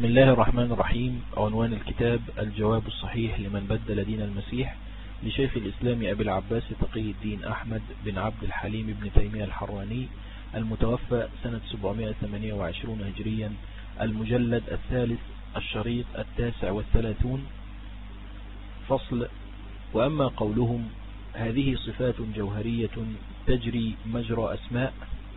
بسم الله الرحمن الرحيم. عنوان الكتاب: الجواب الصحيح لمن بدل دين المسيح، لشيخ الإسلام أبي العباس تقي الدين أحمد بن عبد الحليم بن تيمية الحراني، المتوفى سنة 728 هجريا، المجلد الثالث، الشريط 39. فصل: وأما قولهم هذه صفات جوهرية تجري مجرى أسماء،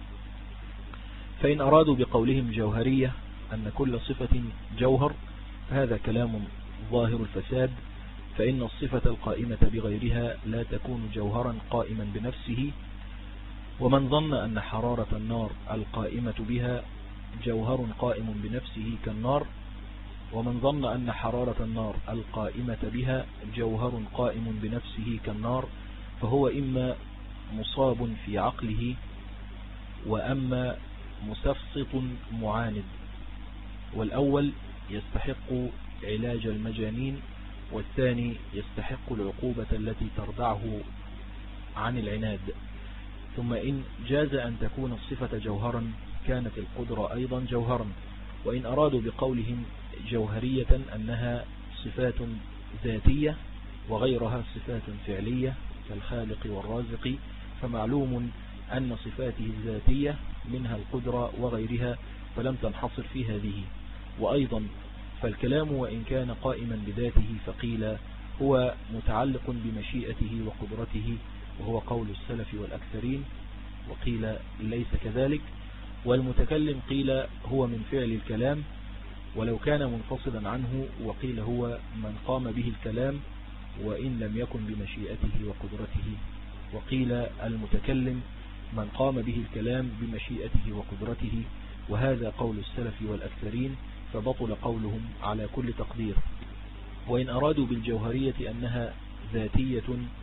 فإن أرادوا بقولهم جوهرية أن كل صفة جوهر فهذا كلام ظاهر الفساد، فإن الصفة القائمة بغيرها لا تكون جوهرا قائما بنفسه. ومن ظن أن حرارة النار القائمة بها جوهر قائم بنفسه كالنار، ومن ظن أن حرارة النار القائمة بها جوهر قائم بنفسه كالنار، فهو إما مصاب في عقله وأما مسفسط معاند، والأول يستحق علاج المجانين، والثاني يستحق العقوبة التي تردعه عن العناد. ثم إن جاز أن تكون الصفة جوهرا كانت القدرة أيضا جوهرا. وإن أرادوا بقولهم جوهرية أنها صفات ذاتية وغيرها صفات فعلية كالخالق والرازق، فمعلوم أن صفاته الذاتية منها القدرة وغيرها، فلم تنحصر في هذه. وأيضا فالكلام وإن كان قائما بذاته فقيل هو متعلق بمشيئته وقدرته، وهو قول السلف والأكثرين، وقيل ليس كذلك. والمتكلم قيل هو من فعل الكلام ولو كان منفصلا عنه، وقيل هو من قام به الكلام وإن لم يكن بمشيئته وقدرته، وقيل المتكلم من قام به الكلام بمشيئته وقدرته، وهذا قول السلف والأكثرين، فبطل قولهم على كل تقدير. وإن أرادوا بالجوهرية أنها ذاتية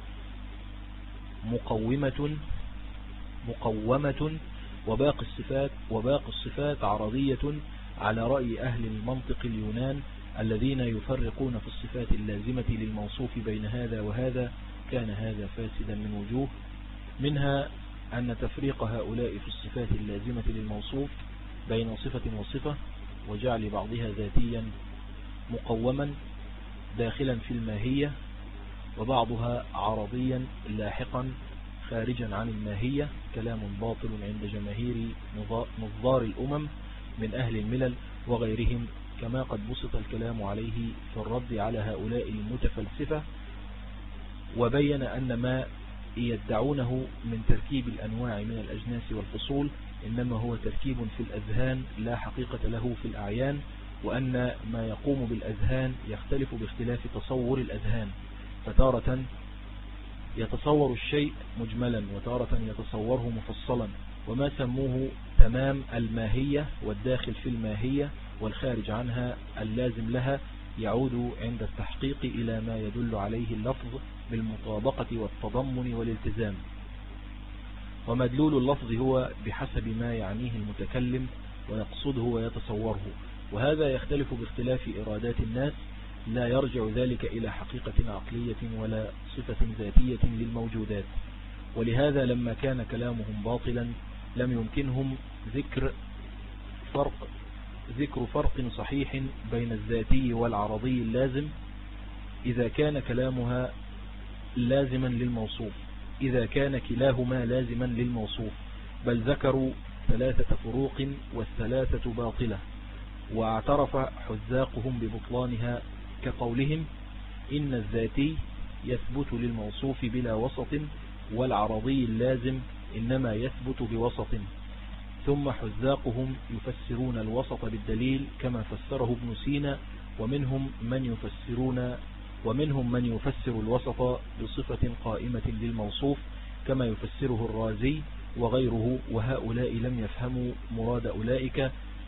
مقومة وباقي الصفات عرضية، على رأي أهل المنطق اليونان الذين يفرقون في الصفات اللازمة للموصوف بين هذا وهذا، كان هذا فاسدا من وجوه، منها أن تفريق هؤلاء في الصفات اللازمة للموصوف بين صفة وصفة، وجعل بعضها ذاتيا مقوما داخلا في الماهية، وبعضها عرضيا لاحقا خارجا عن الماهية، كلام باطل عند جماهير نظار الأمم من أهل الملل وغيرهم، كما قد بسط الكلام عليه في الرد على هؤلاء المتفلسفة. وبين أن ما يدعونه من تركيب الأنواع من الأجناس والفصول إنما هو تركيب في الأذهان لا حقيقة له في الأعيان، وأن ما يقوم بالأذهان يختلف باختلاف تصور الأذهان، فتارة يتصور الشيء مجملا وتارة يتصوره مفصلا، وما سموه تمام الماهية والداخل في الماهية والخارج عنها اللازم لها يعود عند التحقيق إلى ما يدل عليه اللفظ بالمطابقة والتضمن والالتزام، ومدلول اللفظ هو بحسب ما يعنيه المتكلم ويقصده ويتصوره، وهذا يختلف باختلاف إرادات الناس، لا يرجع ذلك إلى حقيقة عقلية ولا صفة ذاتية للموجودات. ولهذا لما كان كلامهم باطلا لم يمكنهم ذكر فرق صحيح بين الذاتي والعرضي اللازم إذا كان كلامها لازما للموصوف، إذا كان كلاهما لازما للموصوف، بل ذكروا 3 فروق والثلاثة باطلة، واعترف حذاقهم ببطلانها كقولهم إن الذاتي يثبت للموصوف بلا وسط، والعرضي اللازم إنما يثبت بوسط. ثم حذاقهم يفسرون الوسط بالدليل كما فسره ابن سينا، ومنهم من يفسر الوسط بصفة قائمة للموصوف كما يفسره الرازي وغيره، وهؤلاء لم يفهموا مراد أولئك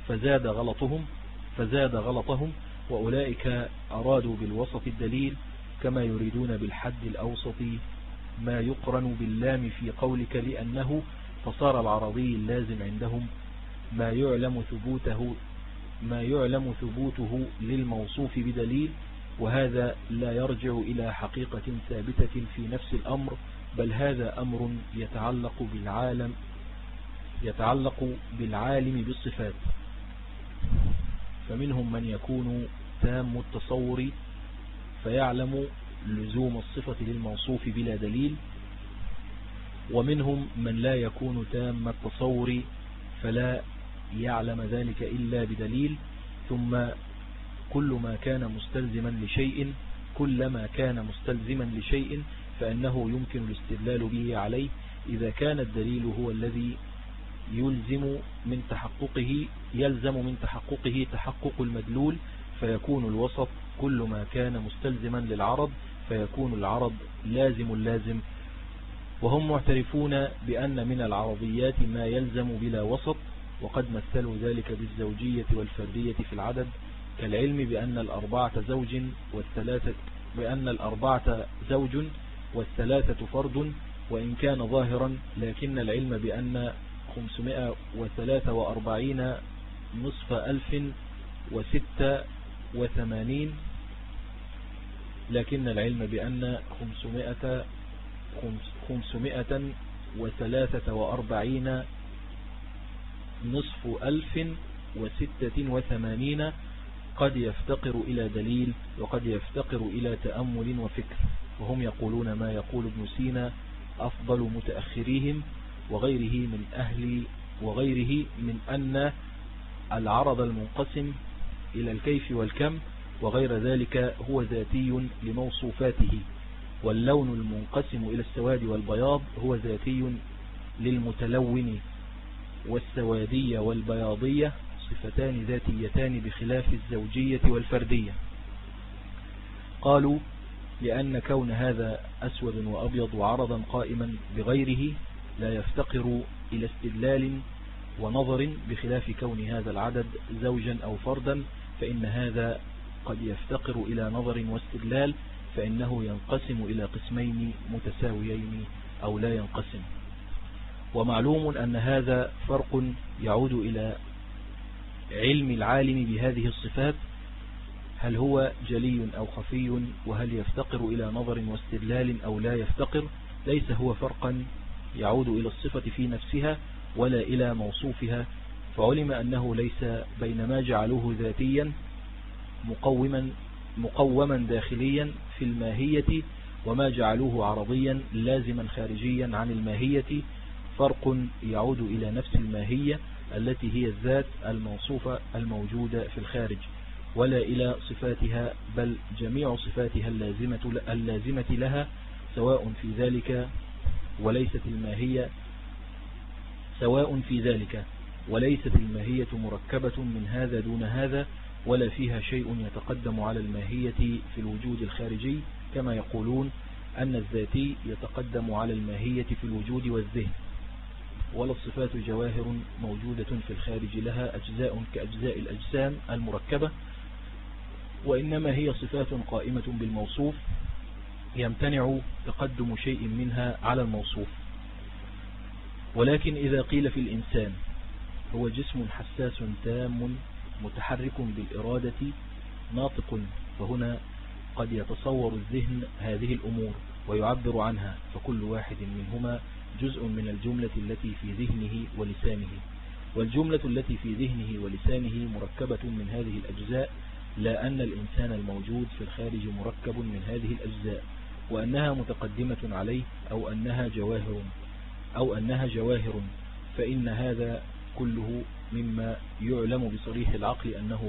فزاد غلطهم، وأولئك أرادوا بالوسط الدليل كما يريدون بالحد الأوسط ما يقرن باللام في قولك لأنه، فصار العرضي اللازم عندهم ما يعلم ثبوته للموصوف بدليل، وهذا لا يرجع إلى حقيقة ثابتة في نفس الأمر، بل هذا أمر يتعلق بالعالم بالصفات. فمنهم من يكون تام التصور فيعلم لزوم الصفة للموصوف بلا دليل، ومنهم من لا يكون تام التصور فلا يعلم ذلك إلا بدليل. ثم كلما كان مستلزما لشيء فإنه يمكن الاستدلال به عليه إذا كان الدليل هو الذي يلزم من تحققه تحقق المدلول، فيكون الوسط كل ما كان مستلزما للعرض فيكون العرض لازم. وهم معترفون بأن من العرضيات ما يلزم بلا وسط، وقد مثلوا ذلك بالزوجية والفردية في العدد، كالعلم بأن الأربعة زوج والثلاثة فرد وإن كان ظاهرا، لكن العلم بأن 543 نصف 1086 لكن العلم بأن 543 نصف 1086 قد يفتقر إلى دليل وقد يفتقر إلى تأمل وفكر. وهم يقولون ما يقول ابن سينا أفضل متأخريهم وغيره من أن العرض المنقسم إلى الكيف والكم وغير ذلك هو ذاتي لموصوفاته، واللون المنقسم إلى السواد والبياض هو ذاتي للمتلون، والسوادية والبياضية صفتان ذاتيتان بخلاف الزوجية والفردية. قالوا لأن كون هذا أسود وأبيض وعرضا قائما بغيره لا يفتقر إلى استدلال ونظر، بخلاف كون هذا العدد زوجا أو فردا فإن هذا قد يفتقر إلى نظر واستدلال، فإنه ينقسم إلى قسمين متساويين أو لا ينقسم. ومعلوم أن هذا فرق يعود إلى علم العالم بهذه الصفات، هل هو جلي أو خفي، وهل يفتقر إلى نظر واستدلال أو لا يفتقر. ليس هو فرقا يعود إلى الصفة في نفسها ولا إلى موصوفها، فعلم أنه ليس بين ما جعلوه ذاتيا مقوما داخليا في الماهية وما جعلوه عرضيا لازما خارجيا عن الماهية فرق يعود إلى نفس الماهية التي هي الذات الموصوفة الموجودة في الخارج، ولا إلى صفاتها، بل جميع صفاتها اللازمة لها سواء في ذلك وليست الماهية مركبة من هذا دون هذا، ولا فيها شيء يتقدم على الماهية في الوجود الخارجي، كما يقولون أن الذاتي يتقدم على الماهية في الوجود والذهن. ولا الصفات جواهر موجودة في الخارج لها أجزاء كأجزاء الأجسام المركبة، وإنما هي صفات قائمة بالموصوف يمتنع تقدم شيء منها على الموصوف. ولكن إذا قيل في الإنسان هو جسم حساس تام متحرك بالإرادة ناطق، فهنا قد يتصور الذهن هذه الأمور ويعبر عنها، فكل واحد منهما جزء من الجملة التي في ذهنه ولسانه، والجملة التي في ذهنه ولسانه مركبة من هذه الأجزاء، لا أن الإنسان الموجود في الخارج مركب من هذه الأجزاء وأنها متقدمة عليه أو أنها جواهر، فإن هذا كله مما يعلم بصريح العقل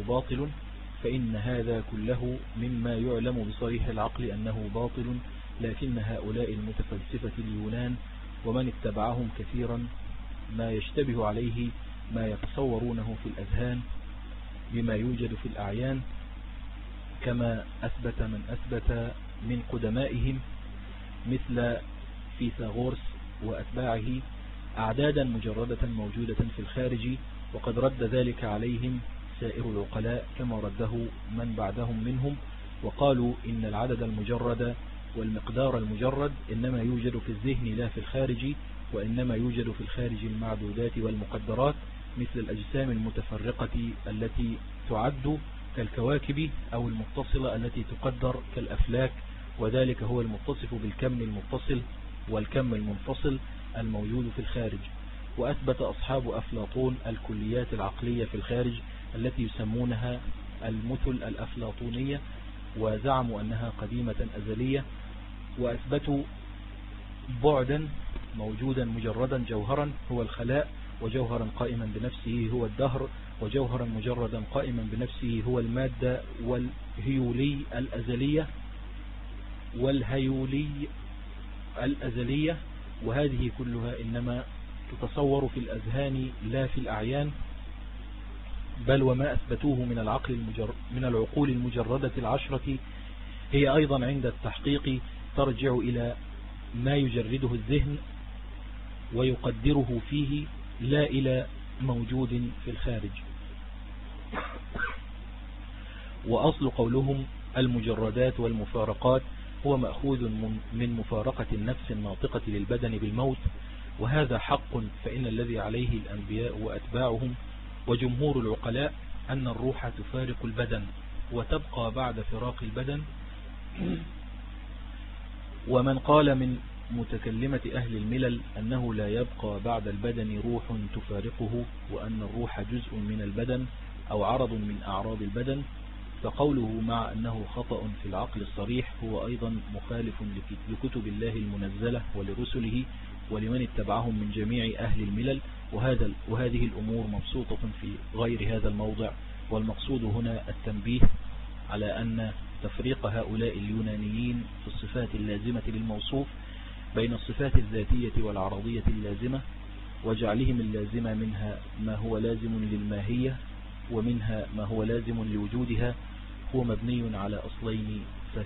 أنه باطل، لكن هؤلاء المتفلسفة اليونان ومن اتبعهم كثيرا ما يشتبه عليه ما يتصورونه في الأذهان بما يوجد في الأعيان، كما أثبت من أثبت من قدمائهم مثل فيثاغورس وأتباعه أعدادا مجردة موجودة في الخارج، وقد رد ذلك عليهم سائر العقلاء كما رده من بعدهم منهم، وقالوا إن العدد المجرد والمقدار المجرد إنما يوجد في الذهن لا في الخارج، وإنما يوجد في الخارج المعدودات والمقدرات مثل الأجسام المتفرقة التي تعد كالكواكب، أو المتصلة التي تقدر كالأفلاك، وذلك هو المتصف بالكم المتصل والكم المنفصل الموجود في الخارج. وأثبت أصحاب أفلاطون الكليات العقلية في الخارج التي يسمونها المثل الأفلاطونية، وزعموا أنها قديمة أزلية، وأثبتوا بعدا موجودا مجردا جوهرا هو الخلاء، وجوهرا قائما بنفسه هو الدهر، وجوهرا مجردا قائما بنفسه هو المادة والهيولي الأزلية. وهذه كلها إنما تتصور في الأذهان لا في الأعيان، بل وما أثبتوه من العقول المجردة العشرة هي أيضا عند التحقيق ترجع إلى ما يجرده الذهن ويقدره فيه، لا إلى موجود في الخارج. وأصل قولهم المجردات والمفارقات هو مأخوذ من مفارقة النفس الناطقة للبدن بالموت، وهذا حق، فإن الذي عليه الأنبياء وأتباعهم وجمهور العقلاء أن الروح تفارق البدن وتبقى بعد فراق البدن. ومن قال من متكلمة أهل الملل أنه لا يبقى بعد البدن روح تفارقه، وأن الروح جزء من البدن أو عرض من أعراض البدن، فقوله مع أنه خطأ في العقل الصريح هو أيضا مخالف لكتب الله المنزلة ولرسله ولمن اتبعهم من جميع أهل الملل. وهذه الأمور مبسوطة في غير هذا الموضع، والمقصود هنا التنبيه على أن تفريق هؤلاء اليونانيين في الصفات اللازمة للموصوف بين الصفات الذاتية والعرضية اللازمة، وجعلهم اللازمة منها ما هو لازم للماهية ومنها ما هو لازم لوجودها، هو مبني على أصلين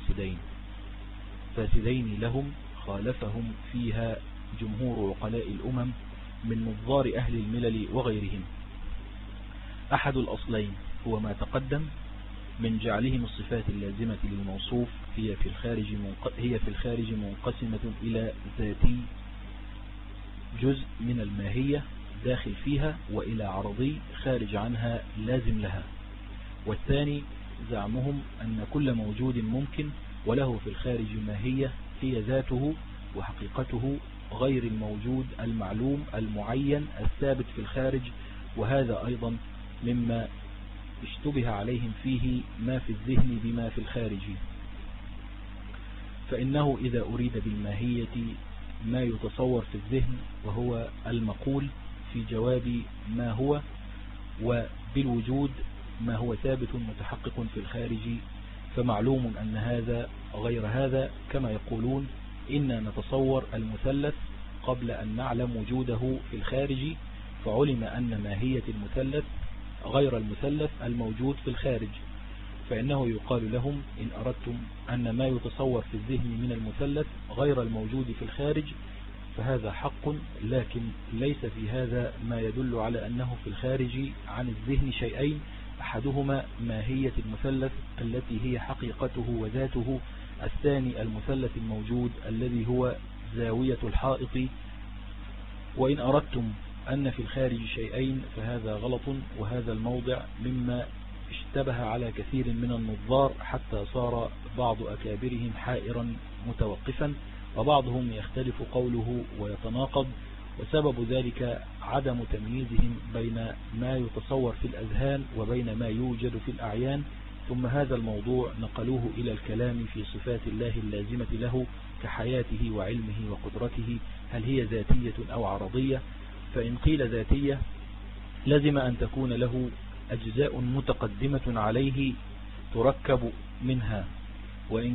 فاسدين لهم خالفهم فيها جمهور عقلاء الأمم من نظار أهل الملل وغيرهم. أحد الأصلين هو ما تقدم من جعلهم الصفات اللازمة للموصوف هي في الخارج منقسمة إلى ذاتي جزء من الماهية داخل فيها، وإلى عرضي خارج عنها لازم لها. والثاني زعمهم أن كل موجود ممكن وله في الخارج ماهية هي ذاته وحقيقته غير الموجود المعلوم المعين الثابت في الخارج، وهذا أيضا مما اشتبه عليهم فيه ما في الذهن بما في الخارج. فإنه إذا أريد بالماهية ما يتصور في الذهن وهو المقول في جواب ما هو، وبالوجود ما هو ثابت متحقق في الخارج، فمعلوم أن هذا غير هذا، كما يقولون إنا نتصور المثلث قبل أن نعلم وجوده في الخارج، فعلم أن ماهية المثلث غير المثلث الموجود في الخارج. فإنه يقال لهم إن أردتم أن ما يتصور في الذهن من المثلث غير الموجود في الخارج فهذا حق، لكن ليس في هذا ما يدل على أنه في الخارج عن الذهن شيئين، أحدهما ماهية المثلث التي هي حقيقته وذاته، الثاني المثلث الموجود الذي هو زاوية الحائط. وإن أردتم أن في الخارج شيئين فهذا غلط، وهذا الموضع مما اشتبه على كثير من النظار حتى صار بعض أكابرهم حائرا متوقفا، وبعضهم يختلف قوله ويتناقض، وسبب ذلك عدم تمييزهم بين ما يتصور في الأذهان وبين ما يوجد في الأعيان. ثم هذا الموضوع نقلوه إلى الكلام في صفات الله اللازمة له كحياته وعلمه وقدرته، هل هي ذاتية أو عرضية؟ فإن قيل ذاتية لازم أن تكون له أجزاء متقدمة عليه تركب منها، وإن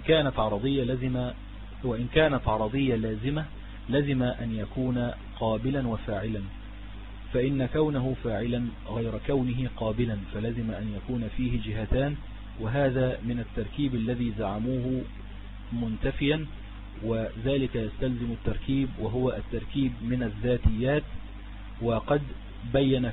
كانت عرضية لازم أن يكون قابلا وفاعلا، فإن كونه فاعلا غير كونه قابلا، فلازم أن يكون فيه جهتان، وهذا من التركيب الذي زعموه منتفيا، وذلك يستلزم التركيب وهو التركيب من الذاتيات. وقد بين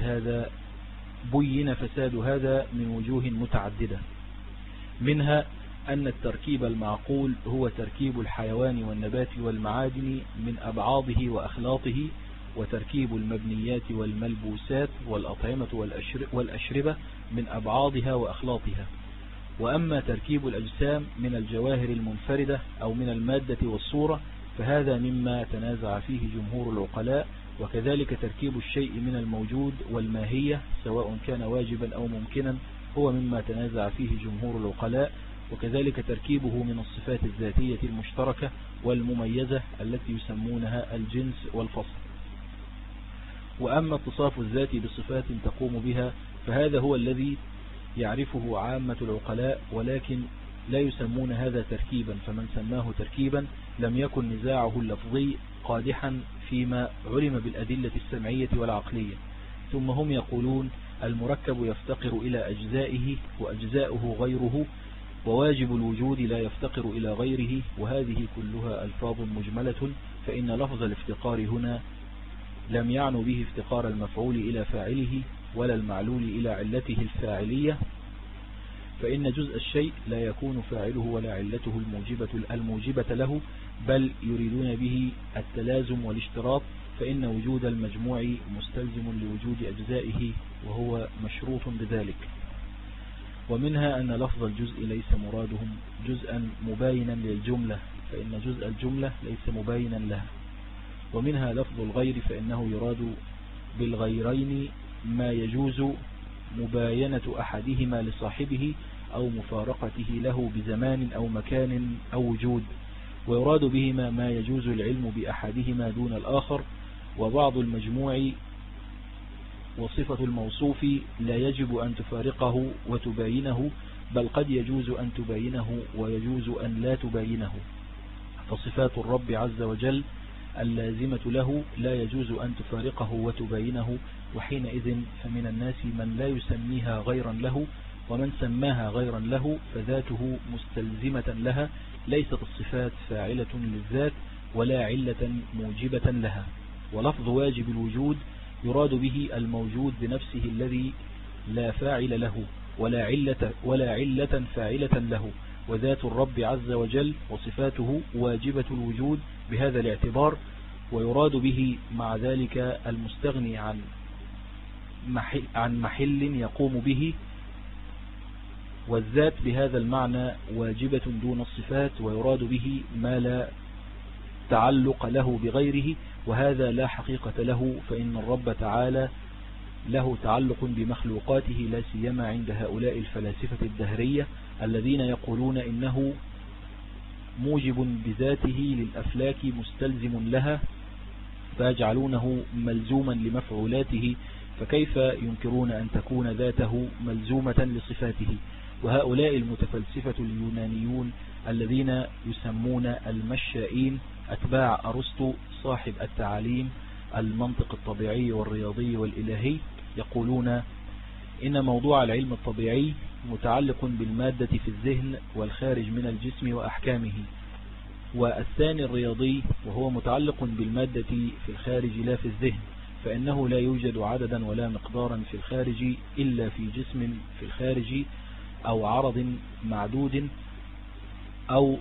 فساد هذا من وجوه متعددة، منها أن التركيب المعقول هو تركيب الحيوان والنبات والمعادن من أبعاضه وأخلاطه، وتركيب المبنيات والملبوسات والأطعمة والأشربة من أبعاضها وأخلاطها. وأما تركيب الأجسام من الجواهر المنفردة أو من المادة والصورة فهذا مما تنازع فيه جمهور العقلاء، وكذلك تركيب الشيء من الموجود والماهية سواء كان واجبا أو ممكنا هو مما تنازع فيه جمهور العقلاء، وكذلك تركيبه من الصفات الذاتية المشتركة والمميزة التي يسمونها الجنس والفصل. وأما اتصاف الذات بصفات تقوم بها فهذا هو الذي يعرفه عامة العقلاء، ولكن لا يسمون هذا تركيبا، فمن سماه تركيبا لم يكن نزاعه اللفظي قادحا فيما علم بالأدلة السمعية والعقلية. ثم هم يقولون المركب يفتقر إلى أجزائه وأجزاؤه غيره، وواجب الوجود لا يفتقر إلى غيره، وهذه كلها ألفاظ مجملة، فإن لفظ الافتقار هنا لم يعنوا به افتقار المفعول إلى فاعله ولا المعلول إلى علته الفاعلية، فإن جزء الشيء لا يكون فاعله ولا علته الموجبة له، بل يريدون به التلازم والاشتراط، فإن وجود المجموع مستلزم لوجود أجزائه وهو مشروط بذلك. ومنها أن لفظ الجزء ليس مرادهم جزءا مباينا للجملة، فإن جزء الجملة ليس مباينا لها. ومنها لفظ الغير، فإنه يراد بالغيرين ما يجوز مباينة أحدهما لصاحبه أو مفارقته له بزمان أو مكان أو وجود، ويراد بهما ما يجوز العلم بأحدهما دون الآخر. وبعض المجموع وصفة الموصوف لا يجب أن تفارقه وتباينه، بل قد يجوز أن تباينه ويجوز أن لا تباينه، فصفات الرب عز وجل اللازمة له لا يجوز أن تفارقه وتباينه، وحينئذ فمن الناس من لا يسميها غيرا له، ومن سماها غيرا له فذاته مستلزمة لها، ليست الصفات فاعلة للذات ولا علة موجبة لها. ولفظ واجب الوجود يراد به الموجود بنفسه الذي لا فاعل له ولا علة فاعلة له، وذات الرب عز وجل وصفاته واجبة الوجود بهذا الاعتبار، ويراد به مع ذلك المستغني عن محل يقوم به، والذات بهذا المعنى واجبة دون الصفات، ويراد به ما لا تعلق له بغيره، وهذا لا حقيقة له، فإن الرب تعالى له تعلق بمخلوقاته، لا سيما عند هؤلاء الفلاسفة الدهرية الذين يقولون إنه موجب بذاته للأفلاك مستلزم لها، فيجعلونه ملزوما لمفعولاته، فكيف ينكرون أن تكون ذاته ملزومة لصفاته؟ وهؤلاء المتفلسفة اليونانيون الذين يسمون المشائين أتباع أرسطو صاحب التعاليم المنطق الطبيعي والرياضي والإلهي يقولون إن موضوع العلم الطبيعي متعلق بالمادة في الذهن والخارج من الجسم وأحكامه، والثاني الرياضي وهو متعلق بالمادة في الخارج لا في الذهن، فإنه لا يوجد عددا ولا مقدارا في الخارج إلا في جسم في الخارج أو عرض معدود أو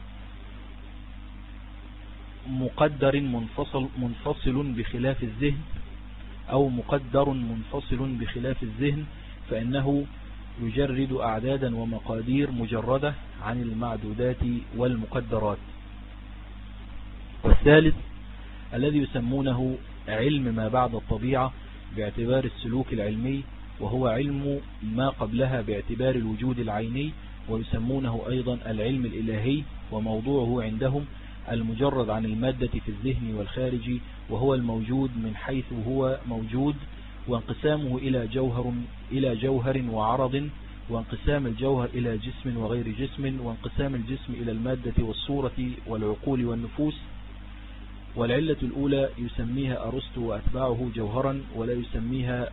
مقدر منفصل بخلاف الذهن أو مقدر منفصل بخلاف الذهن، فإنه يجرد أعدادا ومقادير مجردة عن المعدودات والمقدرات. والثالث الذي يسمونه علم ما بعد الطبيعة باعتبار السلوك العلمي، وهو علم ما قبلها باعتبار الوجود العيني، ويسمونه أيضا العلم الإلهي، وموضوعه عندهم المجرد عن المادة في الذهن والخارج، وهو الموجود من حيث هو موجود، وانقسامه إلى جوهر وعرض، وانقسام الجوهر إلى جسم وغير جسم، وانقسام الجسم إلى المادة والصورة والعقول والنفوس. والعلة الأولى يسميها أرسطو وأتباعه جوهرا، ولا يسميها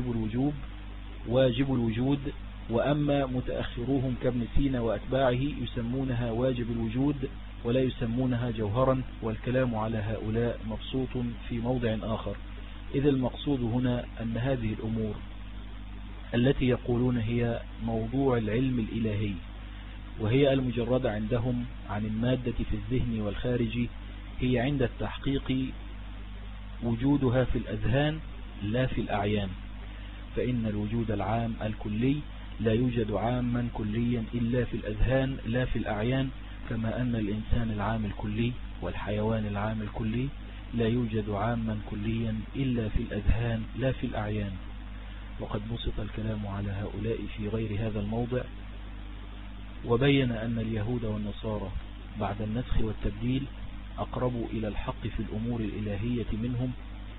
واجب الوجود، وأما متأخروهم كابن سينا وأتباعه يسمونها واجب الوجود ولا يسمونها جوهرا، والكلام على هؤلاء مبسوط في موضع آخر، إذ المقصود هنا أن هذه الأمور التي يقولون هي موضوع العلم الإلهي وهي المجردة عندهم عن المادة في الذهن والخارج، هي عند التحقيق وجودها في الأذهان لا في الأعيان، فإن الوجود العام الكلي لا يوجد عاما كليا إلا في الأذهان لا في الأعيان، كما أن الإنسان العام الكلي والحيوان العام الكلي لا يوجد عاما كليا إلا في الأذهان لا في الأعيان. وقد بسط الكلام على هؤلاء في غير هذا الموضع، وبين أن اليهود والنصارى بعد النسخ والتبديل أقربوا إلى الحق في الأمور الإلهية منهم،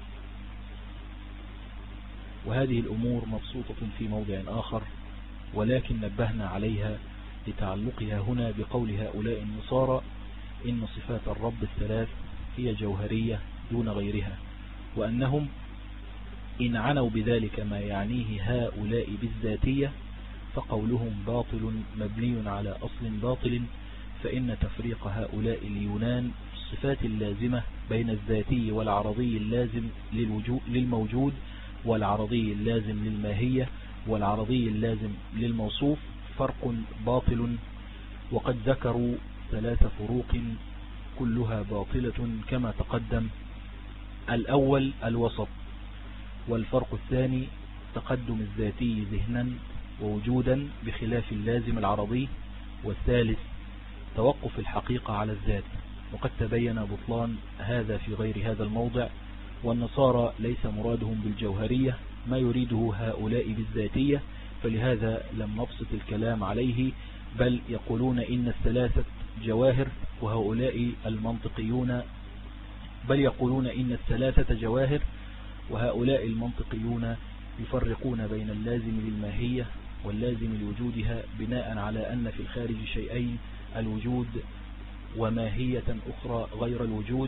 وهذه الأمور مبسوطة في موضع آخر، ولكن نبهنا عليها لتعلقها هنا بقول هؤلاء النصارى إن صفات الرب الثلاث هي جوهرية دون غيرها، وأنهم إن عنوا بذلك ما يعنيه هؤلاء بالذاتية فقولهم باطل مبني على أصل باطل، فإن تفريق هؤلاء اليونان في الصفات اللازمة بين الذاتي والعرضي اللازم للموجود والعرضي اللازم للماهية والعرضي اللازم للموصوف فرق باطل. وقد ذكروا 3 فروق كلها باطلة كما تقدم. الأول الوسط، والفرق الثاني تقدم الذاتي ذهنا ووجودا بخلاف اللازم العرضي، والثالث توقف الحقيقة على الذات. وقد تبين بطلان هذا في غير هذا الموضع. والنصارى ليس مرادهم بالجوهرية ما يريده هؤلاء بالذاتية، فلهذا لم نبسط الكلام عليه، بل يقولون إن الثلاثة جواهر، وهؤلاء المنطقيون وهؤلاء المنطقيون يفرقون بين اللازم للماهية واللازم لوجودها بناء على أن في الخارج شيئين، الوجود وماهية أخرى غير الوجود،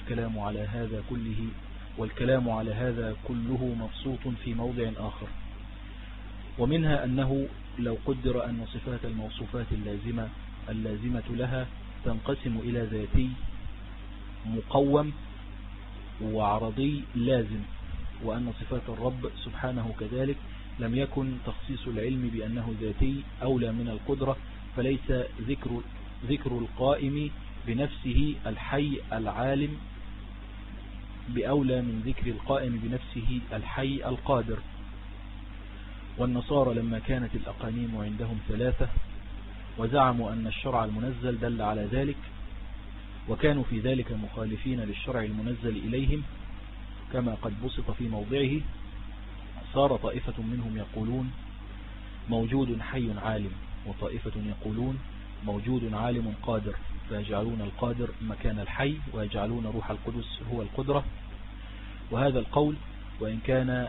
والكلام على هذا كله مبسوط في موضع آخر. ومنها أنه لو قدر أن صفات الموصوفات اللازمة لها تنقسم إلى ذاتي مقوم وعرضي لازم، وأن صفات الرب سبحانه كذلك، لم يكن تخصيص العلم بأنه ذاتي أولى من القدرة، فليس ذكر القائم بنفسه الحي العالم بأولى من ذكر القائم بنفسه الحي القادر. والنصارى لما كانت الأقانيم عندهم 3 وزعموا أن الشرع المنزل دل على ذلك، وكانوا في ذلك مخالفين للشرع المنزل إليهم كما قد بسط في موضعه، صار طائفة منهم يقولون موجود حي عالم، وطائفة يقولون موجود عالم قادر، فيجعلون القادر مكان الحي ويجعلون روح القدس هو القدرة. وهذا القول وإن كان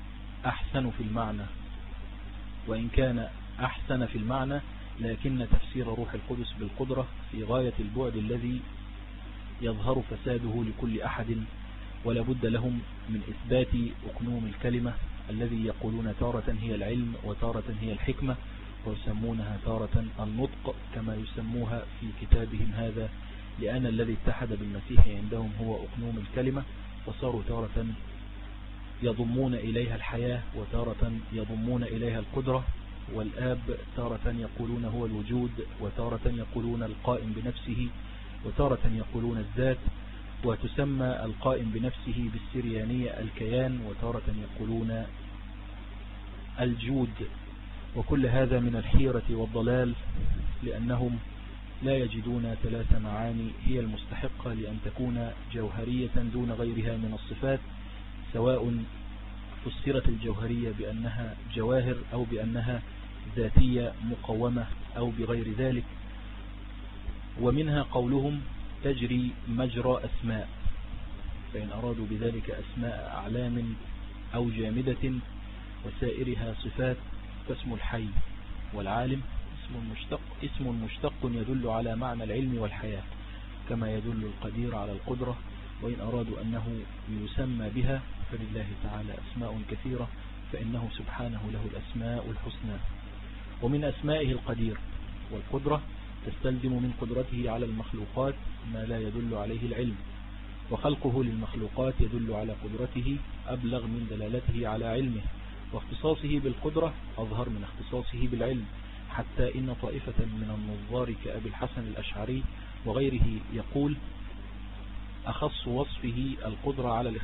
أحسن في المعنى لكن تفسير روح القدس بالقدرة في غاية البعد الذي يظهر فساده لكل أحد، ولا بد لهم من إثبات أقنوم الكلمة الذي يقولون تارة هي العلم وتارة هي الحكمة، ويسمونها تارة النطق كما يسموها في كتابهم هذا، لأن الذي اتحد بالمسيح عندهم هو أقنوم الكلمة، فصاروا تارة يضمون إليها الحياة وتارة يضمون إليها القدرة. والآب تارة يقولون هو الوجود، وتارة يقولون القائم بنفسه، وتارة يقولون الذات، وتسمى القائم بنفسه بالسريانية الكيان، وتارة يقولون الجود. وكل هذا من الحيرة والضلال، لأنهم لا يجدون 3 معاني هي المستحقة لأن تكون جوهرية دون غيرها من الصفات، سواء فسرت الجوهرية بأنها جواهر أو بأنها ذاتية مقومة أو بغير ذلك. ومنها قولهم تجري مجرى أسماء، فإن أرادوا بذلك أسماء أعلام أو جامدة وسائرها صفات، فاسم الحي والعالم اسم مشتق يدل على معنى العلم والحياة، كما يدل القدير على القدرة. وإن أرادوا أنه يسمى بها فلله تعالى أسماء كثيرة، فإنه سبحانه له الأسماء الحسنى. ومن أسمائه القدير والقدرة تستلزم من قدرته على المخلوقات ما لا يدل عليه العلم، وخلقه للمخلوقات يدل على قدرته أبلغ من دلالته على علمه، واختصاصه بالقدرة أظهر من اختصاصه بالعلم، حتى إن طائفة من النظار كأبي الحسن الأشعري وغيره يقول أخص وصفه القدرة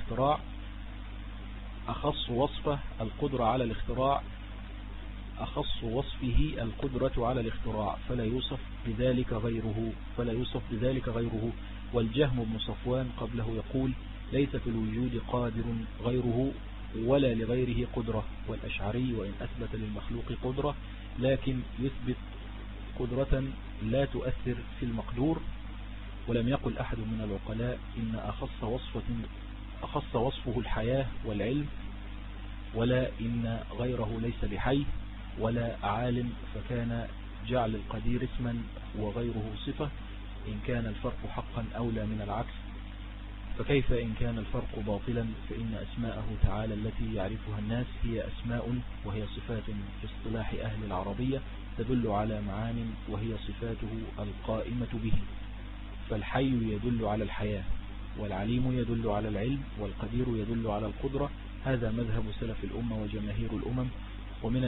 على الاختراع فلا يوصف بذلك غيره. والجهم بن صفوان قبله يقول ليس في الوجود قادر غيره ولا لغيره قدرة. والأشعري وإن أثبت للمخلوق قدرة لكن يثبت قدرة لا تؤثر في المقدور. ولم يقل أحد من العقلاء إن أخص وصفه الحياة والعلم، ولا إن غيره ليس بحي ولا عالم، فكان جعل القدير اسما وغيره صفة إن كان الفرق حقا أولى من العكس. فكيف إن كان الفرق باطلا؟ فإن أسماءه تعالى التي يعرفها الناس هي أسماء وهي صفات في اصطلاح أهل العربية تدل على معان وهي صفاته القائمة به. فالحي يدل على الحياة، والعليم يدل على العلم، والقدير يدل على القدرة. هذا مذهب سلف الأمة وجماهير الأمم. ومن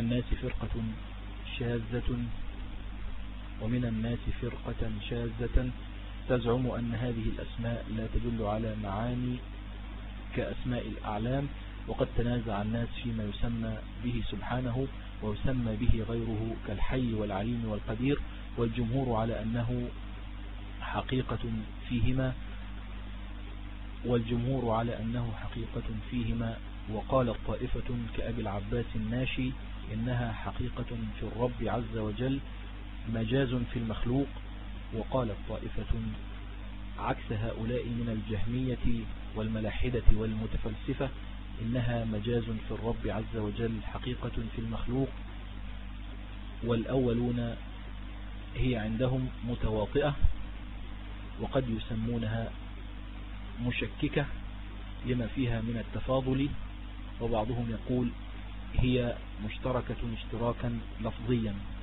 الناس فرقة شاذة تزعم أن هذه الأسماء لا تدل على معاني كأسماء الأعلام، وقد تنازع الناس فيما يسمى به سبحانه ويسمى به غيره كالحي والعليم والقدير، والجمهور على أنه حقيقة فيهما. وقال الطائفة كأبي العباس الناشي إنها حقيقة في الرب عز وجل مجاز في المخلوق. وقال الطائفة عكس هؤلاء من الجهمية والملاحدة والمتفلسفة إنها مجاز في الرب عز وجل حقيقة في المخلوق. والأولون هي عندهم متواطئة، وقد يسمونها مشككة لما فيها من التفاضل، وبعضهم يقول هي مشتركة اشتراكا لفظيا.